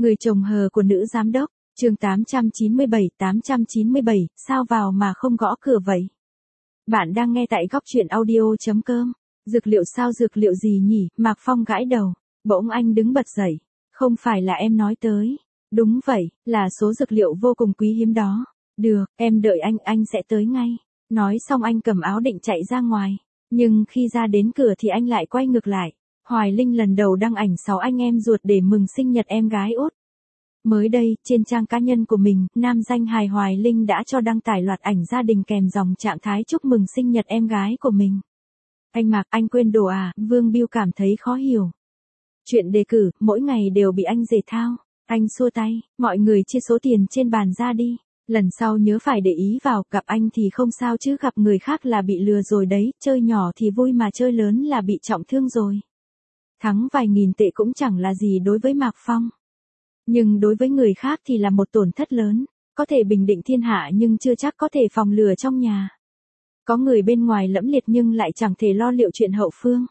Người chồng hờ của nữ giám đốc, chương 897, sao vào mà không gõ cửa vậy? Bạn đang nghe tại góc chuyện audio.com. Dược liệu sao, dược liệu gì nhỉ? Mạc Phong gãi đầu, bỗng anh đứng bật dậy. Không phải là em nói tới. Đúng vậy, là số dược liệu vô cùng quý hiếm đó. Được, em đợi anh sẽ tới ngay. Nói xong anh cầm áo định chạy ra ngoài. Nhưng khi ra đến cửa thì anh lại quay ngược lại. Hoài Linh lần đầu đăng ảnh 6 anh em ruột để mừng sinh nhật em gái út. Mới đây, trên trang cá nhân của mình, nam danh hài Hoài Linh đã cho đăng tải loạt ảnh gia đình kèm dòng trạng thái chúc mừng sinh nhật em gái của mình. Anh Mạc, anh quên đồ à? Vương Biêu cảm thấy khó hiểu. Chuyện đề cử, mỗi ngày đều bị anh rể thao. Anh xua tay, mọi người chia số tiền trên bàn ra đi. Lần sau nhớ phải để ý vào, gặp anh thì không sao chứ gặp người khác là bị lừa rồi đấy, chơi nhỏ thì vui mà chơi lớn là bị trọng thương rồi. Thắng vài nghìn tệ cũng chẳng là gì đối với Mạc Phong. Nhưng đối với người khác thì là một tổn thất lớn, có thể bình định thiên hạ nhưng chưa chắc có thể phòng lừa trong nhà. Có người bên ngoài lẫm liệt nhưng lại chẳng thể lo liệu chuyện hậu phương.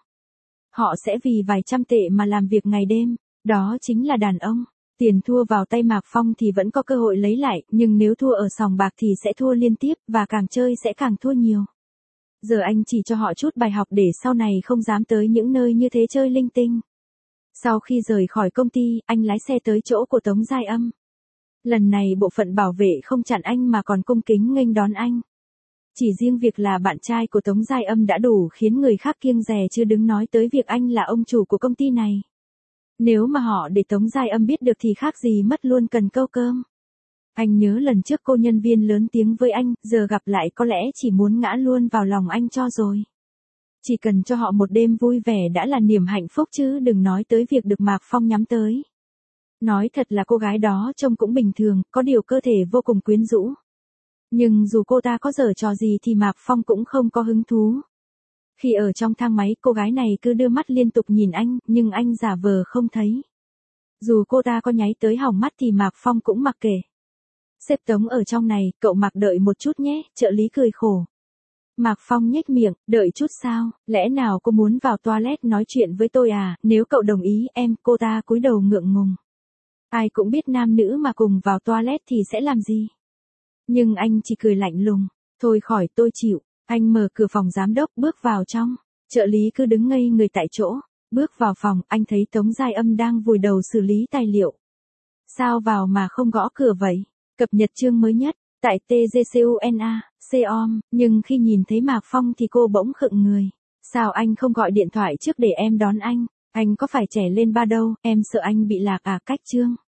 Họ sẽ vì vài trăm tệ mà làm việc ngày đêm, đó chính là đàn ông. Tiền thua vào tay Mạc Phong thì vẫn có cơ hội lấy lại, nhưng nếu thua ở sòng bạc thì sẽ thua liên tiếp, và càng chơi sẽ càng thua nhiều. Giờ anh chỉ cho họ chút bài học để sau này không dám tới những nơi như thế chơi linh tinh. Sau khi rời khỏi công ty, anh lái xe tới chỗ của Tống Giai Âm. Lần này bộ phận bảo vệ không chặn anh mà còn cung kính nghênh đón anh. Chỉ riêng việc là bạn trai của Tống Giai Âm đã đủ khiến người khác kiêng dè, chưa đừng nói tới việc anh là ông chủ của công ty này. Nếu mà họ để Tống Giai Âm biết được thì khác gì mất luôn cần câu cơm. Anh nhớ lần trước cô nhân viên lớn tiếng với anh, giờ gặp lại có lẽ chỉ muốn ngã luôn vào lòng anh cho rồi. Chỉ cần cho họ một đêm vui vẻ đã là niềm hạnh phúc chứ đừng nói tới việc được Mạc Phong nhắm tới. Nói thật là cô gái đó trông cũng bình thường, có điều cơ thể vô cùng quyến rũ. Nhưng dù cô ta có giở trò gì thì Mạc Phong cũng không có hứng thú. Khi ở trong thang máy, cô gái này cứ đưa mắt liên tục nhìn anh, nhưng anh giả vờ không thấy. Dù cô ta có nháy tới hỏng mắt thì Mạc Phong cũng mặc kệ. Sếp Tống ở trong này, cậu Mạc đợi một chút nhé, trợ lý cười khổ. Mạc Phong nhếch miệng, đợi chút sao, lẽ nào cô muốn vào toilet nói chuyện với tôi à, nếu cậu đồng ý em, cô ta cúi đầu ngượng ngùng. Ai cũng biết nam nữ mà cùng vào toilet thì sẽ làm gì. Nhưng anh chỉ cười lạnh lùng, thôi khỏi tôi chịu, anh mở cửa phòng giám đốc bước vào trong, trợ lý cứ đứng ngây người tại chỗ, bước vào phòng, anh thấy Tống Giai Âm đang vùi đầu xử lý tài liệu. Sao vào mà không gõ cửa vậy? Cập nhật chương mới nhất, tại TGCUNA.com, nhưng khi nhìn thấy Mạc Phong thì cô bỗng khựng người. Sao anh không gọi điện thoại trước để em đón anh có phải trẻ lên ba đâu, em sợ anh bị lạc à? Cách chương.